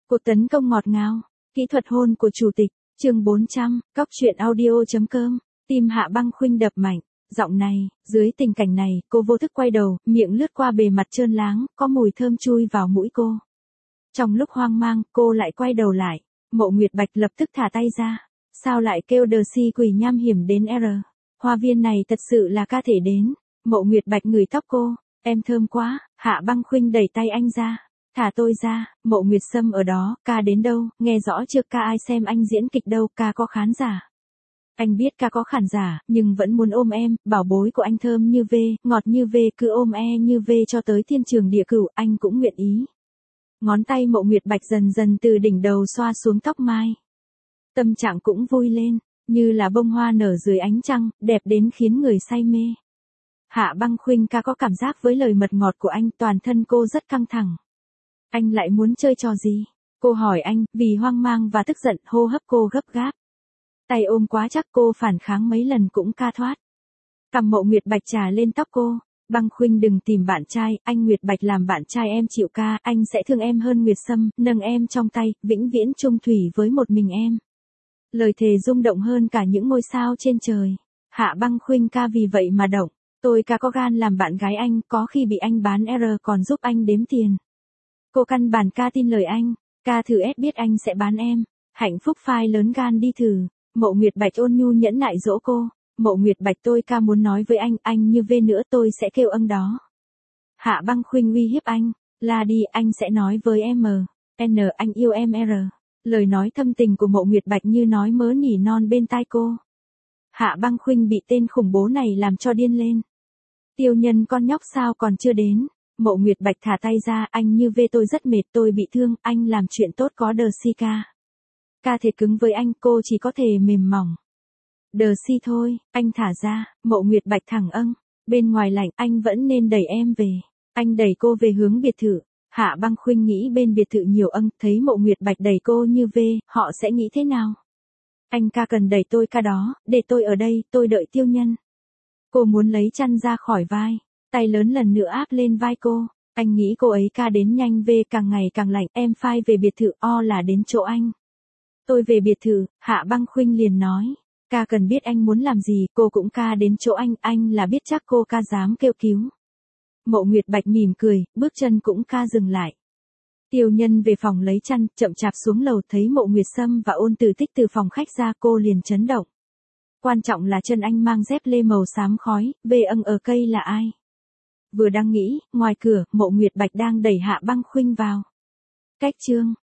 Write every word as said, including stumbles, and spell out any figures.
Cuộc tấn công ngọt ngào, kỹ thuật hôn của chủ tịch, chương bốn trăm, cóc truyện audio.com, tim Hạ Băng Khuynh đập mạnh, giọng này, dưới tình cảnh này, cô vô thức quay đầu, miệng lướt qua bề mặt trơn láng, có mùi thơm chui vào mũi cô. Trong lúc hoang mang, cô lại quay đầu lại, Mộ Nguyệt Bạch lập tức thả tay ra, sao lại kêu đờ si quỷ nham hiểm đến R, hoa viên này thật sự là ca thể đến, Mộ Nguyệt Bạch ngửi tóc cô, em thơm quá, Hạ Băng Khuynh đẩy tay anh ra. Thả tôi ra, Mộ Nguyệt Sâm ở đó, ca đến đâu, nghe rõ chưa, ca ai xem anh diễn kịch đâu, ca có khán giả. Anh biết ca có khán giả, nhưng vẫn muốn ôm em, bảo bối của anh thơm như ve, ngọt như ve, cứ ôm e như ve cho tới thiên trường địa cửu, anh cũng nguyện ý. Ngón tay Mộ Nguyệt Bạch dần dần từ đỉnh đầu xoa xuống tóc mai. Tâm trạng cũng vui lên, như là bông hoa nở dưới ánh trăng, đẹp đến khiến người say mê. Hạ Băng Khuynh ca có cảm giác với lời mật ngọt của anh, toàn thân cô rất căng thẳng. Anh lại muốn chơi trò gì? Cô hỏi anh, vì hoang mang và tức giận, hô hấp cô gấp gáp. Tay ôm quá chắc, cô phản kháng mấy lần cũng ca thoát. Cầm Mộ Nguyệt Bạch trà lên tóc cô. Băng Khuynh đừng tìm bạn trai, anh Nguyệt Bạch làm bạn trai em chịu ca, anh sẽ thương em hơn Nguyệt Sâm, nâng em trong tay, vĩnh viễn chung thủy với một mình em. Lời thề rung động hơn cả những ngôi sao trên trời. Hạ Băng Khuynh ca vì vậy mà động. Tôi ca có gan làm bạn gái anh, có khi bị anh bán R còn giúp anh đếm tiền. Cô căn bản ca tin lời anh, ca thử ép biết anh sẽ bán em. Hạnh phúc phai lớn gan đi thử. Mộ Nguyệt Bạch ôn nhu nhẫn nại dỗ cô. Mộ Nguyệt Bạch tôi ca muốn nói với anh, anh như vê nữa tôi sẽ kêu âng đó. Hạ Băng Khuynh uy hiếp anh, la đi anh sẽ nói với em M, N anh yêu em R. Lời nói thâm tình của Mộ Nguyệt Bạch như nói mớ nỉ non bên tai cô. Hạ Băng Khuynh bị tên khủng bố này làm cho điên lên. Tiêu Nhân con nhóc sao còn chưa đến. Mộ Nguyệt Bạch thả tay ra, anh như vê tôi rất mệt, tôi bị thương, anh làm chuyện tốt có đờ si ca. Ca thể cứng với anh, cô chỉ có thể mềm mỏng. Đờ si thôi, anh thả ra, Mộ Nguyệt Bạch thẳng âng. Bên ngoài lạnh, anh vẫn nên đẩy em về. Anh đẩy cô về hướng biệt thự. Hạ Băng Khuynh nghĩ bên biệt thự nhiều âng, thấy Mộ Nguyệt Bạch đẩy cô như vê, họ sẽ nghĩ thế nào? Anh ca cần đẩy tôi ca đó, để tôi ở đây, tôi đợi Tiêu Nhân. Cô muốn lấy chăn ra khỏi vai. Tay lớn lần nữa áp lên vai cô. Anh nghĩ cô ấy ca đến nhanh về, càng ngày càng lạnh, em phai về biệt thự, o là đến chỗ anh. Tôi về biệt thự, Hạ Băng Khuynh liền nói. Ca cần biết anh muốn làm gì, cô cũng ca đến chỗ anh, anh là biết chắc cô ca dám kêu cứu. Mộ Nguyệt Bạch mỉm cười, bước chân cũng ca dừng lại. Tiêu Nhân về phòng lấy chăn, chậm chạp xuống lầu thấy Mộ Nguyệt Sâm và Ôn Tử Tích từ phòng khách ra, cô liền chấn động. Quan trọng là chân anh mang dép lê màu xám khói, về âng ở cây là ai? Vừa đang nghĩ, ngoài cửa, Mộ Nguyệt Bạch đang đẩy Hạ Băng Khuynh vào. Cách chương